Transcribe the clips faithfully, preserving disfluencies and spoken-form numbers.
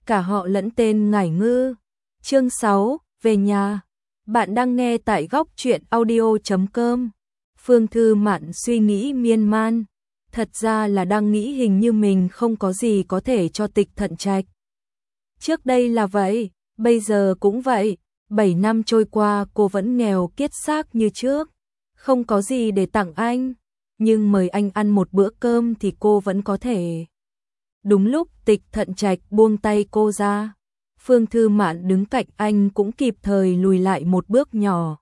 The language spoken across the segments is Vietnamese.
cả họ lẫn tên Ngải Ngư. Chương sáu, về nhà. Bạn đang nghe tại góc truyện audio chấm com. Phương Thư Mạn suy nghĩ miên man, thật ra là đang nghĩ hình như mình không có gì có thể cho Tịch Thận Trạch. Trước đây là vậy, bây giờ cũng vậy, bảy năm trôi qua cô vẫn nghèo kiết xác như trước, không có gì để tặng anh, nhưng mời anh ăn một bữa cơm thì cô vẫn có thể. Đúng lúc Tịch Thận Trạch buông tay cô ra, Phương Thư Mạn đứng cạnh anh cũng kịp thời lùi lại một bước nhỏ.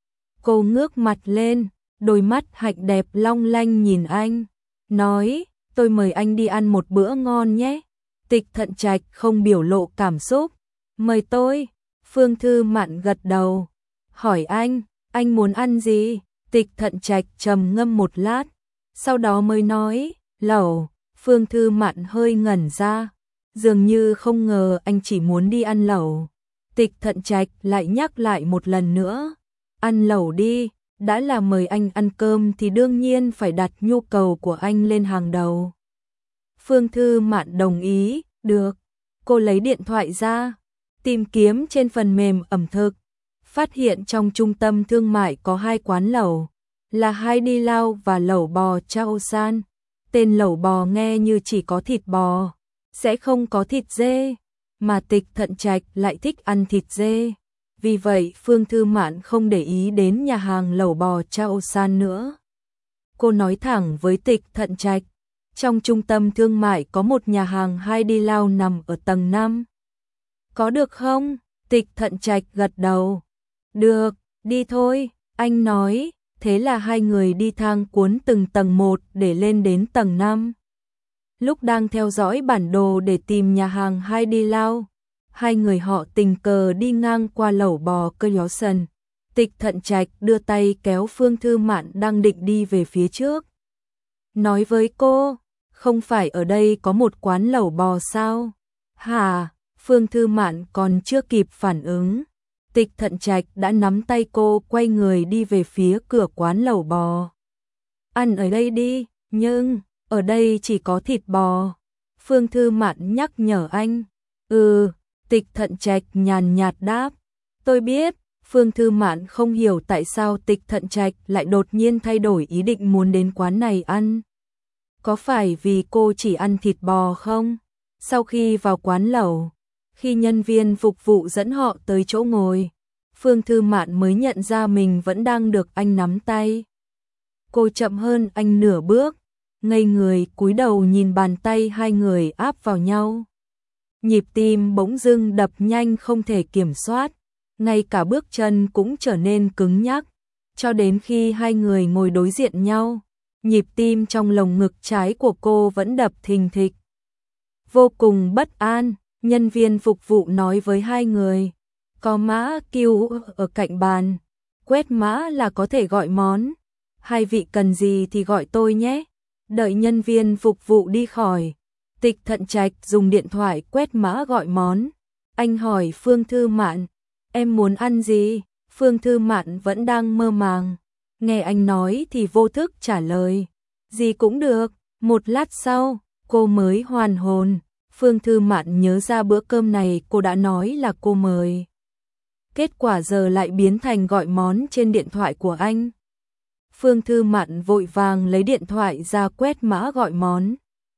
Cô ngước mặt lên, đôi mắt hạnh đẹp long lanh nhìn anh, nói, tôi mời anh đi ăn một bữa ngon nhé. Tịch Thận Trạch không biểu lộ cảm xúc, mời tôi. Phương Thư Mạn gật đầu, hỏi anh, anh muốn ăn gì? Tịch Thận Trạch trầm ngâm một lát, sau đó mới nói, lẩu. Phương Thư Mạn hơi ngẩn ra, dường như không ngờ anh chỉ muốn đi ăn lẩu. Tịch Thận Trạch lại nhắc lại một lần nữa, ăn lẩu đi, đã là mời anh ăn cơm thì đương nhiên phải đặt nhu cầu của anh lên hàng đầu. Phương Thư Mạn đồng ý, được. Cô lấy điện thoại ra, tìm kiếm trên phần mềm ẩm thực, phát hiện trong trung tâm thương mại có hai quán lẩu, là Hai Đi Lao và lẩu bò Chao San. Tên lẩu bò nghe như chỉ có thịt bò, sẽ không có thịt dê, mà Tịch Thận Trạch lại thích ăn thịt dê. Vì vậy Phương Thư Mạn không để ý đến nhà hàng lẩu bò Chao San nữa. Cô nói thẳng với Tịch Thận Trạch, trong trung tâm thương mại có một nhà hàng Hai Đi Lao nằm ở tầng năm. Có được không? Tịch Thận Trạch gật đầu. Được, đi thôi, anh nói. Thế là hai người đi thang cuốn từng tầng một để lên đến tầng năm. Lúc đang theo dõi bản đồ để tìm nhà hàng Hai Đi Lao, hai người họ tình cờ đi ngang qua lẩu bò Cơ Gió Sần. Tịch Thận Trạch đưa tay kéo Phương Thư Mạn đang định đi về phía trước. Nói với cô, không phải ở đây có một quán lẩu bò sao? Hả? Phương Thư Mạn còn chưa kịp phản ứng, Tịch Thận Trạch đã nắm tay cô quay người đi về phía cửa quán lẩu bò. Ăn ở đây đi, nhưng ở đây chỉ có thịt bò. Phương Thư Mạn nhắc nhở anh. Ừ, Tịch Thận Trạch nhàn nhạt đáp. Tôi biết. Phương Thư Mạn không hiểu tại sao Tịch Thận Trạch lại đột nhiên thay đổi ý định muốn đến quán này ăn. Có phải vì cô chỉ ăn thịt bò không? Sau khi vào quán lẩu, khi nhân viên phục vụ dẫn họ tới chỗ ngồi, Phương Thư Mạn mới nhận ra mình vẫn đang được anh nắm tay. Cô chậm hơn anh nửa bước, ngây người cúi đầu nhìn bàn tay hai người áp vào nhau. Nhịp tim bỗng dưng đập nhanh không thể kiểm soát, ngay cả bước chân cũng trở nên cứng nhắc, cho đến khi hai người ngồi đối diện nhau, nhịp tim trong lồng ngực trái của cô vẫn đập thình thịch. Vô cùng bất an, nhân viên phục vụ nói với hai người, có mã quy rờ ở cạnh bàn, quét mã là có thể gọi món, hai vị cần gì thì gọi tôi nhé. Đợi nhân viên phục vụ đi khỏi, Tịch Thận Trạch dùng điện thoại quét mã gọi món. Anh hỏi Phương Thư Mạn, em muốn ăn gì? Phương Thư Mạn vẫn đang mơ màng, nghe anh nói thì vô thức trả lời, gì cũng được. Một lát sau, cô mới hoàn hồn. Phương Thư Mạn nhớ ra bữa cơm này cô đã nói là cô mời. Kết quả giờ lại biến thành gọi món trên điện thoại của anh. Phương Thư Mạn vội vàng lấy điện thoại ra quét mã gọi món.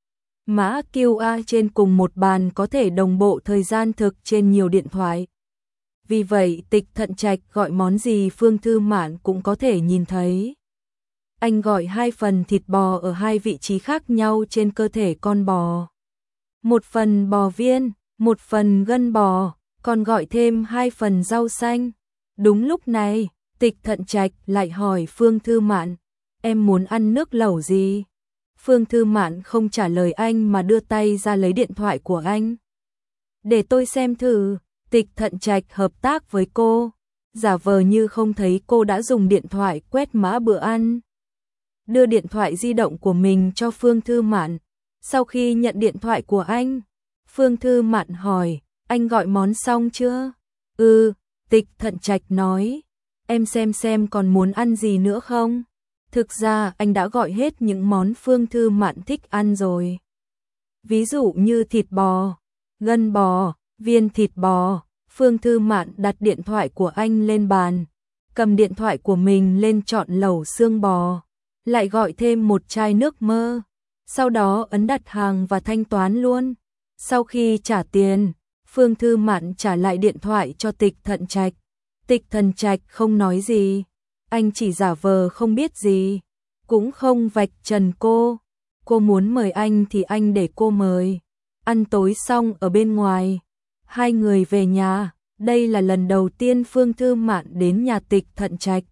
Mã quy rờ trên cùng một bàn có thể đồng bộ thời gian thực trên nhiều điện thoại. Vì vậy Tịch Thận Trạch gọi món gì Phương Thư Mạn cũng có thể nhìn thấy. Anh gọi hai phần thịt bò ở hai vị trí khác nhau trên cơ thể con bò. Một phần bò viên, một phần gân bò, còn gọi thêm hai phần rau xanh. Đúng lúc này, Tịch Thận Trạch lại hỏi Phương Thư Mạn, em muốn ăn nước lẩu gì? Phương Thư Mạn không trả lời anh mà đưa tay ra lấy điện thoại của anh. Để tôi xem thử. Tịch Thận Trạch hợp tác với cô, giả vờ như không thấy cô đã dùng điện thoại quét mã bữa ăn. Đưa điện thoại di động của mình cho Phương Thư Mạn. Sau khi nhận điện thoại của anh, Phương Thư Mạn hỏi, anh gọi món xong chưa? Ừ, Tịch Thận Trạch nói, em xem xem còn muốn ăn gì nữa không? Thực ra anh đã gọi hết những món Phương Thư Mạn thích ăn rồi. Ví dụ như thịt bò, gân bò, viên thịt bò. Phương Thư Mạn đặt điện thoại của anh lên bàn, cầm điện thoại của mình lên chọn lẩu xương bò, lại gọi thêm một chai nước mơ, sau đó ấn đặt hàng và thanh toán luôn. Sau khi trả tiền, Phương Thư Mạn trả lại điện thoại cho Tịch Thận Trạch. Tịch Thận Trạch không nói gì, anh chỉ giả vờ không biết gì, cũng không vạch trần cô. Cô muốn mời anh thì anh để cô mời. Ăn tối xong ở bên ngoài, hai người về nhà. Đây là lần đầu tiên Phương Thư Mạn đến nhà Tịch Thận Trạch.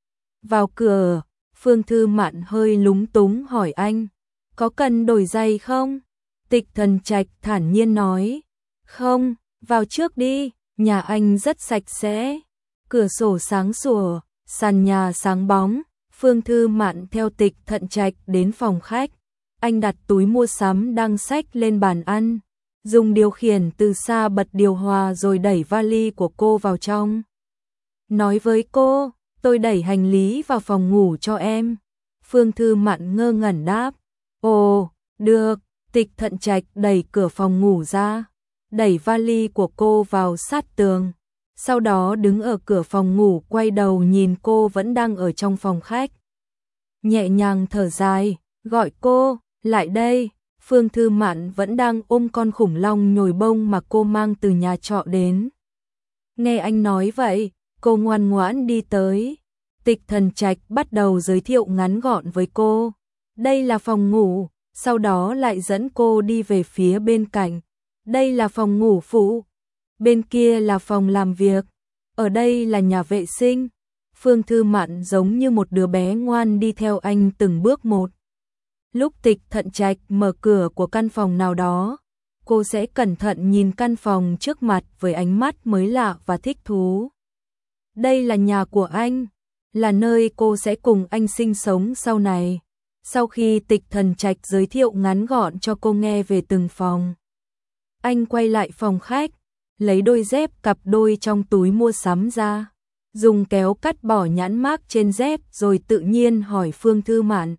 Vào cửa, Phương Thư Mạn hơi lúng túng hỏi anh, có cần đổi giày không? Tịch Thận Trạch thản nhiên nói, không, vào trước đi, nhà anh rất sạch sẽ, cửa sổ sáng sủa, sàn nhà sáng bóng. Phương Thư Mạn theo Tịch Thận Trạch đến phòng khách, anh đặt túi mua sắm đang xách lên bàn ăn, dùng điều khiển từ xa bật điều hòa rồi đẩy vali của cô vào trong. Nói với cô, tôi đẩy hành lý vào phòng ngủ cho em. Phương Thư Mạn ngơ ngẩn đáp, ồ, được. Tịch Thận Trạch đẩy cửa phòng ngủ ra, đẩy vali của cô vào sát tường, sau đó đứng ở cửa phòng ngủ quay đầu nhìn cô vẫn đang ở trong phòng khách. Nhẹ nhàng thở dài, gọi cô, lại đây. Phương Thư Mạn vẫn đang ôm con khủng long nhồi bông mà cô mang từ nhà trọ đến. Nghe anh nói vậy, cô ngoan ngoãn đi tới. Tịch Thận Trạch bắt đầu giới thiệu ngắn gọn với cô. Đây là phòng ngủ, sau đó lại dẫn cô đi về phía bên cạnh. Đây là phòng ngủ phụ, bên kia là phòng làm việc, ở đây là nhà vệ sinh. Phương Thư Mạn giống như một đứa bé ngoan đi theo anh từng bước một. Lúc Tịch Thận Trạch mở cửa của căn phòng nào đó, cô sẽ cẩn thận nhìn căn phòng trước mặt với ánh mắt mới lạ và thích thú. Đây là nhà của anh, là nơi cô sẽ cùng anh sinh sống sau này. Sau khi Tịch Thận Trạch giới thiệu ngắn gọn cho cô nghe về từng phòng, anh quay lại phòng khách, lấy đôi dép cặp đôi trong túi mua sắm ra, dùng kéo cắt bỏ nhãn mác trên dép rồi tự nhiên hỏi Phương Thư Mạn,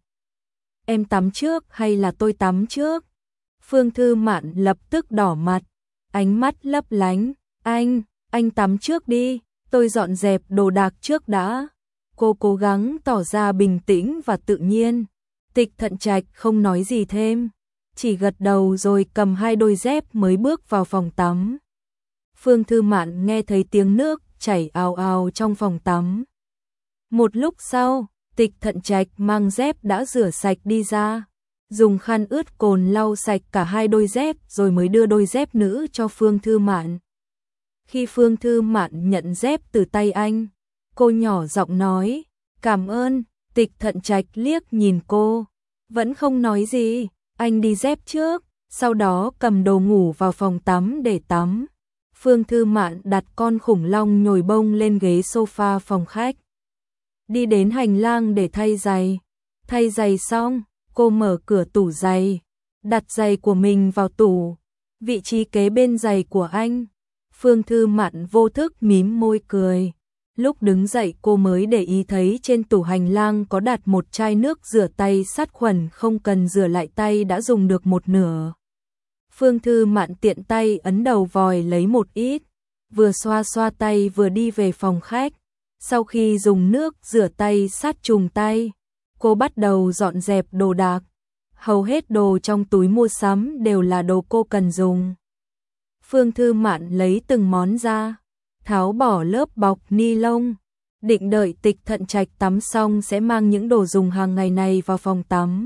em tắm trước hay là tôi tắm trước? Phương Thư Mạn lập tức đỏ mặt, ánh mắt lấp lánh, anh, anh tắm trước đi, tôi dọn dẹp đồ đạc trước đã. Cô cố gắng tỏ ra bình tĩnh và tự nhiên. Tịch Thận Trạch không nói gì thêm, chỉ gật đầu rồi cầm hai đôi dép mới bước vào phòng tắm. Phương Thư Mạn nghe thấy tiếng nước chảy ào ào trong phòng tắm. Một lúc sau, Tịch Thận Trạch mang dép đã rửa sạch đi ra, dùng khăn ướt cồn lau sạch cả hai đôi dép rồi mới đưa đôi dép nữ cho Phương Thư Mạn. Khi Phương Thư Mạn nhận dép từ tay anh, cô nhỏ giọng nói, cảm ơn. Tịch Thận Trạch liếc nhìn cô, vẫn không nói gì, anh đi dép trước, sau đó cầm đồ ngủ vào phòng tắm để tắm. Phương Thư Mạn đặt con khủng long nhồi bông lên ghế sofa phòng khách, đi đến hành lang để thay giày. Thay giày xong, cô mở cửa tủ giày, đặt giày của mình vào tủ, vị trí kế bên giày của anh. Phương Thư Mạn vô thức mím môi cười. Lúc đứng dậy cô mới để ý thấy trên tủ hành lang có đặt một chai nước rửa tay sát khuẩn không cần rửa lại tay đã dùng được một nửa. Phương Thư Mạn tiện tay ấn đầu vòi lấy một ít, vừa xoa xoa tay vừa đi về phòng khách. Sau khi dùng nước rửa tay sát trùng tay, cô bắt đầu dọn dẹp đồ đạc. Hầu hết đồ trong túi mua sắm đều là đồ cô cần dùng. Phương Thư Mạn lấy từng món ra, tháo bỏ lớp bọc ni lông, định đợi Tịch Thận Trạch tắm xong sẽ mang những đồ dùng hàng ngày này vào phòng tắm.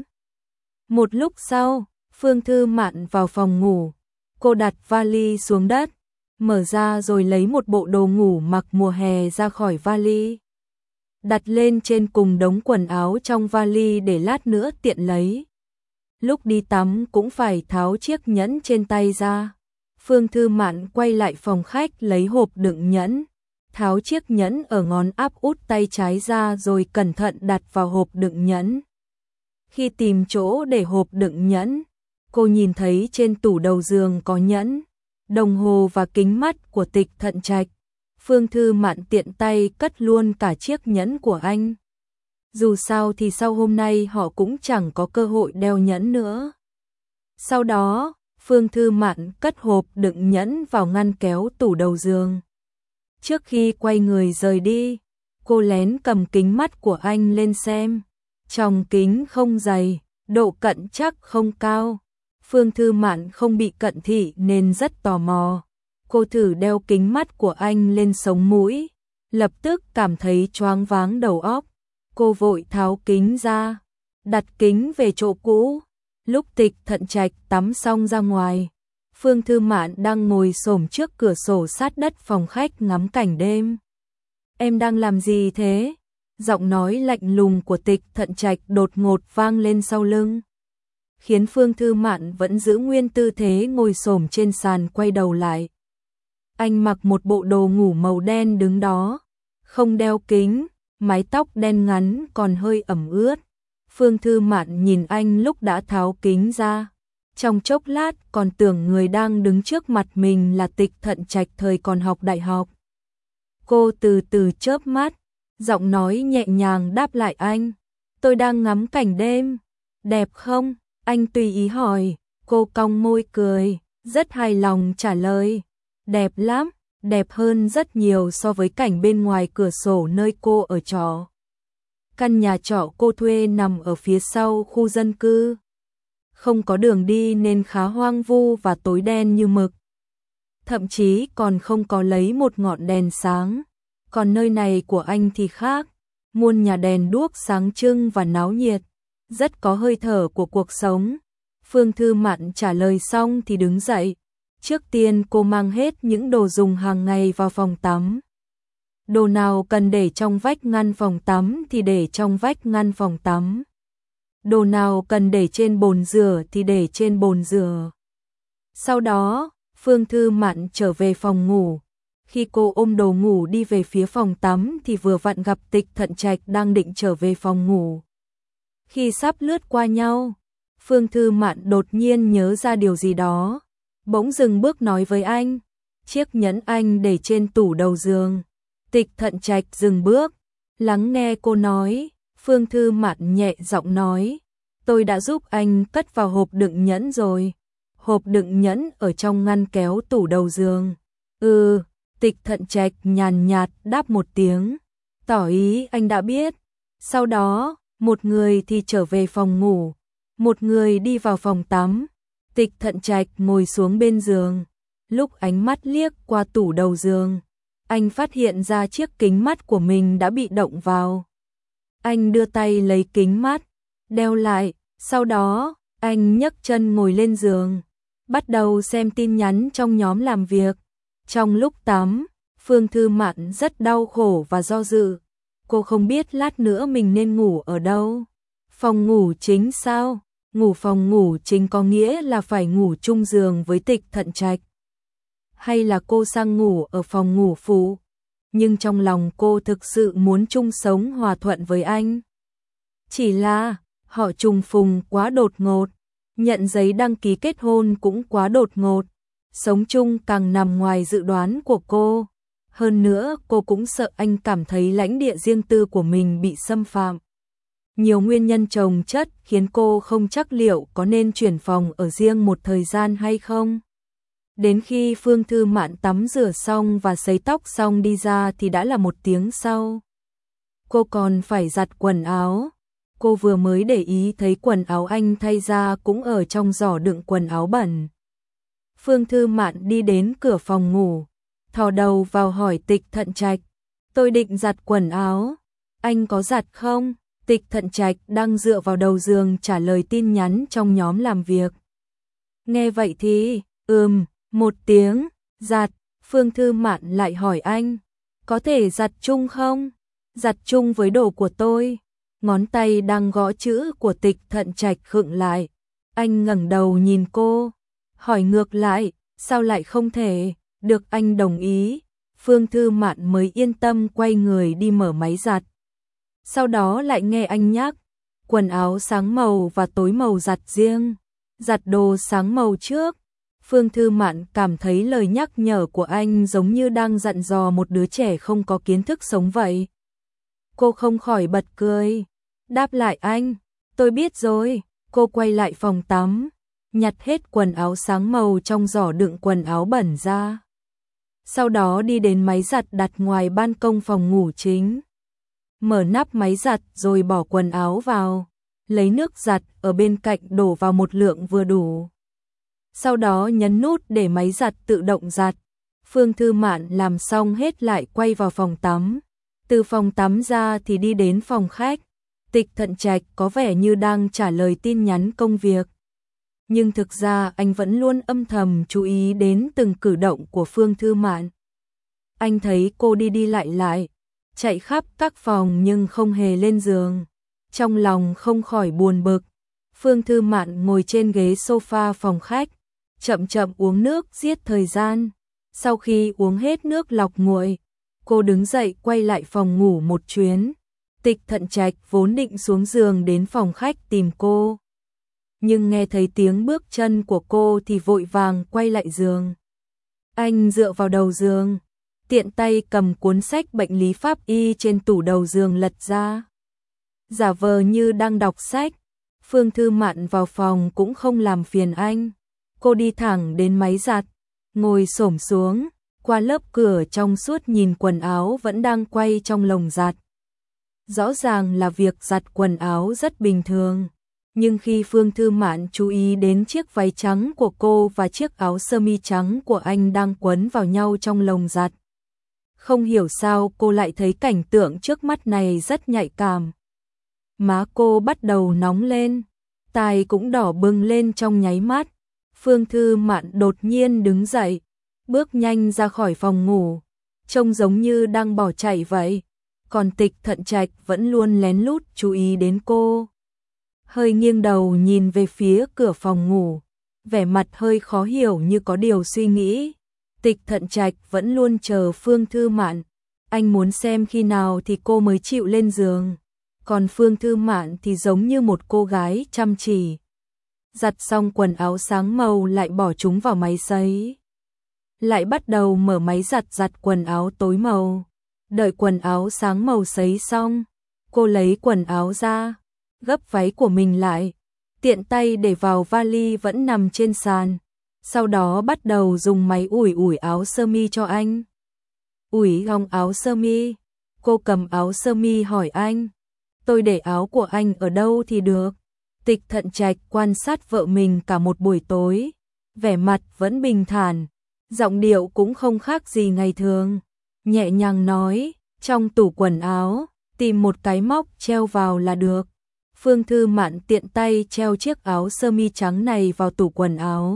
Một lúc sau, Phương Thư Mạn vào phòng ngủ, cô đặt vali xuống đất, mở ra rồi lấy một bộ đồ ngủ mặc mùa hè ra khỏi vali, đặt lên trên cùng đống quần áo trong vali để lát nữa tiện lấy. Lúc đi tắm cũng phải tháo chiếc nhẫn trên tay ra. Phương Thư Mạn quay lại phòng khách lấy hộp đựng nhẫn, tháo chiếc nhẫn ở ngón áp út tay trái ra rồi cẩn thận đặt vào hộp đựng nhẫn. Khi tìm chỗ để hộp đựng nhẫn, cô nhìn thấy trên tủ đầu giường có nhẫn, đồng hồ và kính mắt của Tịch Thận Trạch. Phương Thư Mạn tiện tay cất luôn cả chiếc nhẫn của anh. Dù sao thì sau hôm nay họ cũng chẳng có cơ hội đeo nhẫn nữa. Sau đó, Phương Thư Mạn cất hộp đựng nhẫn vào ngăn kéo tủ đầu giường. Trước khi quay người rời đi, cô lén cầm kính mắt của anh lên xem. Trong kính không dày, độ cận chắc không cao. Phương Thư Mạn không bị cận thị nên rất tò mò. Cô thử đeo kính mắt của anh lên sống mũi, lập tức cảm thấy choáng váng đầu óc. Cô vội tháo kính ra, đặt kính về chỗ cũ. Lúc Tịch Thận Trạch tắm xong ra ngoài, Phương Thư Mạn đang ngồi xổm trước cửa sổ sát đất phòng khách ngắm cảnh đêm. Em đang làm gì thế? Giọng nói lạnh lùng của Tịch Thận Trạch đột ngột vang lên sau lưng, khiến Phương Thư Mạn vẫn giữ nguyên tư thế ngồi xổm trên sàn quay đầu lại. Anh mặc một bộ đồ ngủ màu đen đứng đó, không đeo kính, mái tóc đen ngắn còn hơi ẩm ướt. Phương Thư Mạn nhìn anh lúc đã tháo kính ra, trong chốc lát còn tưởng người đang đứng trước mặt mình là Tịch Thận Trạch thời còn học đại học. Cô từ từ chớp mắt, giọng nói nhẹ nhàng đáp lại anh, tôi đang ngắm cảnh đêm, đẹp không? Anh tùy ý hỏi, cô cong môi cười, rất hài lòng trả lời, đẹp lắm, đẹp hơn rất nhiều so với cảnh bên ngoài cửa sổ nơi cô ở trọ. Căn nhà trọ cô thuê nằm ở phía sau khu dân cư, không có đường đi nên khá hoang vu và tối đen như mực. Thậm chí còn không có lấy một ngọn đèn sáng. Còn nơi này của anh thì khác, muôn nhà đèn đuốc sáng trưng và náo nhiệt, rất có hơi thở của cuộc sống. Phương Thư Mạn trả lời xong thì đứng dậy. Trước tiên cô mang hết những đồ dùng hàng ngày vào phòng tắm. Đồ nào cần để trong vách ngăn phòng tắm thì để trong vách ngăn phòng tắm. Đồ nào cần để trên bồn rửa thì để trên bồn rửa. Sau đó, Phương Thư Mạn trở về phòng ngủ. Khi cô ôm đồ ngủ đi về phía phòng tắm thì vừa vặn gặp Tịch Thận Trạch đang định trở về phòng ngủ. Khi sắp lướt qua nhau, Phương Thư Mạn đột nhiên nhớ ra điều gì đó, bỗng dừng bước nói với anh, chiếc nhẫn anh để trên tủ đầu giường. Tịch Thận Trạch dừng bước, lắng nghe cô nói. Phương Thư Mạn nhẹ giọng nói, tôi đã giúp anh cất vào hộp đựng nhẫn rồi. Hộp đựng nhẫn ở trong ngăn kéo tủ đầu giường. Ừ, Tịch Thận Trạch nhàn nhạt đáp một tiếng, tỏ ý anh đã biết. Sau đó, một người thì trở về phòng ngủ, một người đi vào phòng tắm. Tịch Thận Trạch ngồi xuống bên giường. Lúc ánh mắt liếc qua tủ đầu giường, anh phát hiện ra chiếc kính mắt của mình đã bị động vào. Anh đưa tay lấy kính mắt, đeo lại, sau đó, anh nhấc chân ngồi lên giường, bắt đầu xem tin nhắn trong nhóm làm việc. Trong lúc tắm, Phương Thư Mạn rất đau khổ và do dự. Cô không biết lát nữa mình nên ngủ ở đâu. Phòng ngủ chính sao? Ngủ phòng ngủ chính có nghĩa là phải ngủ chung giường với Tịch Thận Trạch. Hay là cô sang ngủ ở phòng ngủ phụ? Nhưng trong lòng cô thực sự muốn chung sống hòa thuận với anh. Chỉ là, họ trùng phùng quá đột ngột. Nhận giấy đăng ký kết hôn cũng quá đột ngột. Sống chung càng nằm ngoài dự đoán của cô. Hơn nữa cô cũng sợ anh cảm thấy lãnh địa riêng tư của mình bị xâm phạm. Nhiều nguyên nhân chồng chất khiến cô không chắc liệu có nên chuyển phòng ở riêng một thời gian hay không. Đến khi Phương Thư Mạn tắm rửa xong và sấy tóc xong đi ra thì đã là một tiếng sau. Cô còn phải giặt quần áo. Cô vừa mới để ý thấy quần áo anh thay ra cũng ở trong giỏ đựng quần áo bẩn. Phương Thư Mạn đi đến cửa phòng ngủ, thò đầu vào hỏi Tịch Thận Trạch, tôi định giặt quần áo, anh có giặt không? Tịch Thận Trạch đang dựa vào đầu giường trả lời tin nhắn trong nhóm làm việc. Nghe vậy thì, ừm, một tiếng, giặt. Phương Thư Mạn lại hỏi anh, có thể giặt chung không? Giặt chung với đồ của tôi. Ngón tay đang gõ chữ của Tịch Thận Trạch khựng lại. Anh ngẩng đầu nhìn cô, hỏi ngược lại, sao lại không thể? Được anh đồng ý. Phương Thư Mạn mới yên tâm quay người đi mở máy giặt. Sau đó lại nghe anh nhắc, quần áo sáng màu và tối màu giặt riêng, giặt đồ sáng màu trước. Phương Thư Mạn cảm thấy lời nhắc nhở của anh giống như đang dặn dò một đứa trẻ không có kiến thức sống vậy. Cô không khỏi bật cười, đáp lại anh, tôi biết rồi. Cô quay lại phòng tắm, nhặt hết quần áo sáng màu trong giỏ đựng quần áo bẩn ra. Sau đó đi đến máy giặt đặt ngoài ban công phòng ngủ chính. Mở nắp máy giặt rồi bỏ quần áo vào, lấy nước giặt ở bên cạnh đổ vào một lượng vừa đủ. Sau đó nhấn nút để máy giặt tự động giặt. Phương Thư Mạn làm xong hết lại quay vào phòng tắm. Từ phòng tắm ra thì đi đến phòng khách. Tịch Thận Trạch có vẻ như đang trả lời tin nhắn công việc. Nhưng thực ra anh vẫn luôn âm thầm chú ý đến từng cử động của Phương Thư Mạn. Anh thấy cô đi đi lại lại, chạy khắp các phòng nhưng không hề lên giường. Trong lòng không khỏi buồn bực. Phương Thư Mạn ngồi trên ghế sofa phòng khách, chậm chậm uống nước giết thời gian. Sau khi uống hết nước lọc nguội, cô đứng dậy quay lại phòng ngủ một chuyến. Tịch Thận Trạch vốn định xuống giường đến phòng khách tìm cô, nhưng nghe thấy tiếng bước chân của cô thì vội vàng quay lại giường. Anh dựa vào đầu giường, tiện tay cầm cuốn sách bệnh lý pháp y trên tủ đầu giường lật ra, giả vờ như đang đọc sách. Phương Thư Mạn vào phòng cũng không làm phiền anh. Cô đi thẳng đến máy giặt, ngồi xổm xuống, qua lớp cửa trong suốt nhìn quần áo vẫn đang quay trong lồng giặt. Rõ ràng là việc giặt quần áo rất bình thường, nhưng khi Phương Thư Mạn chú ý đến chiếc váy trắng của cô và chiếc áo sơ mi trắng của anh đang quấn vào nhau trong lồng giặt, không hiểu sao cô lại thấy cảnh tượng trước mắt này rất nhạy cảm. Má cô bắt đầu nóng lên, tai cũng đỏ bừng lên trong nháy mắt. Phương Thư Mạn đột nhiên đứng dậy, bước nhanh ra khỏi phòng ngủ, trông giống như đang bỏ chạy vậy. Còn Tịch Thận Trạch vẫn luôn lén lút chú ý đến cô. Hơi nghiêng đầu nhìn về phía cửa phòng ngủ, vẻ mặt hơi khó hiểu như có điều suy nghĩ. Tịch Thận Trạch vẫn luôn chờ Phương Thư Mạn, anh muốn xem khi nào thì cô mới chịu lên giường. Còn Phương Thư Mạn thì giống như một cô gái chăm chỉ. Giặt xong quần áo sáng màu lại bỏ chúng vào máy sấy. Lại bắt đầu mở máy giặt giặt quần áo tối màu. Đợi quần áo sáng màu sấy xong, cô lấy quần áo ra, gấp váy của mình lại, tiện tay để vào vali vẫn nằm trên sàn. Sau đó bắt đầu dùng máy ủi ủi áo sơ mi cho anh. Ủi gong áo sơ mi, cô cầm áo sơ mi hỏi anh, tôi để áo của anh ở đâu thì được. Tịch Thận Trạch quan sát vợ mình cả một buổi tối, vẻ mặt vẫn bình thản, giọng điệu cũng không khác gì ngày thường, nhẹ nhàng nói, trong tủ quần áo, tìm một cái móc treo vào là được. Phương Thư Mạn tiện tay treo chiếc áo sơ mi trắng này vào tủ quần áo.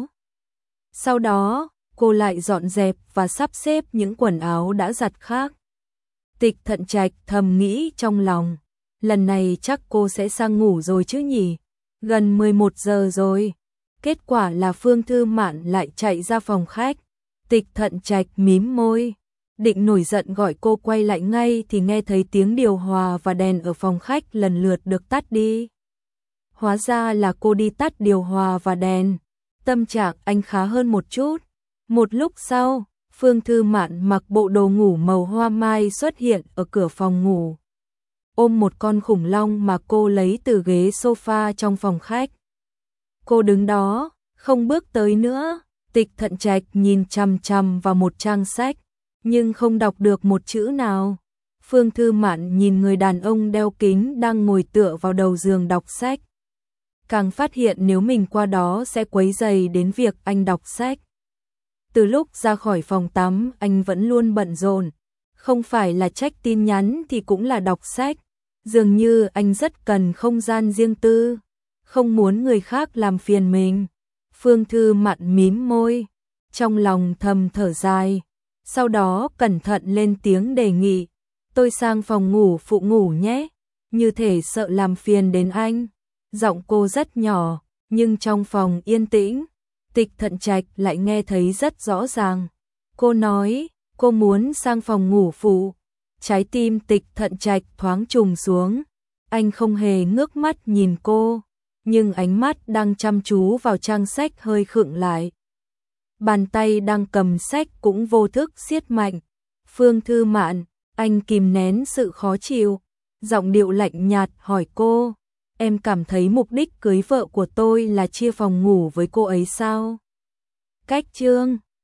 Sau đó, cô lại dọn dẹp và sắp xếp những quần áo đã giặt khác. Tịch Thận Trạch thầm nghĩ trong lòng, lần này chắc cô sẽ sang ngủ rồi chứ nhỉ? Gần mười một giờ rồi. Kết quả là Phương Thư Mạn lại chạy ra phòng khách. Tịch Thận Trạch mím môi, định nổi giận gọi cô quay lại ngay thì nghe thấy tiếng điều hòa và đèn ở phòng khách lần lượt được tắt đi. Hóa ra là cô đi tắt điều hòa và đèn. Tâm trạng anh khá hơn một chút. Một lúc sau, Phương Thư Mạn mặc bộ đồ ngủ màu hoa mai xuất hiện ở cửa phòng ngủ, ôm một con khủng long mà cô lấy từ ghế sofa trong phòng khách. Cô đứng đó, không bước tới nữa. Tịch Thận Trạch nhìn chằm chằm vào một trang sách, nhưng không đọc được một chữ nào. Phương Thư Mạn nhìn người đàn ông đeo kính đang ngồi tựa vào đầu giường đọc sách. Càng phát hiện nếu mình qua đó sẽ quấy rầy đến việc anh đọc sách. Từ lúc ra khỏi phòng tắm, anh vẫn luôn bận rộn, không phải là check tin nhắn thì cũng là đọc sách. Dường như anh rất cần không gian riêng tư, không muốn người khác làm phiền mình. Phương Thư Mạn mím môi, trong lòng thầm thở dài, sau đó cẩn thận lên tiếng đề nghị, tôi sang phòng ngủ phụ ngủ nhé, như thể sợ làm phiền đến anh. Giọng cô rất nhỏ, nhưng trong phòng yên tĩnh, Tịch Thận Trạch lại nghe thấy rất rõ ràng. Cô nói, cô muốn sang phòng ngủ phụ. Trái tim Tịch Thận Trạch thoáng trùng xuống, anh không hề ngước mắt nhìn cô, nhưng ánh mắt đang chăm chú vào trang sách hơi khựng lại. Bàn tay đang cầm sách cũng vô thức siết mạnh. Phương Thư Mạn, anh kìm nén sự khó chịu, giọng điệu lạnh nhạt hỏi cô, em cảm thấy mục đích cưới vợ của tôi là chia phòng ngủ với cô ấy sao? Cách chương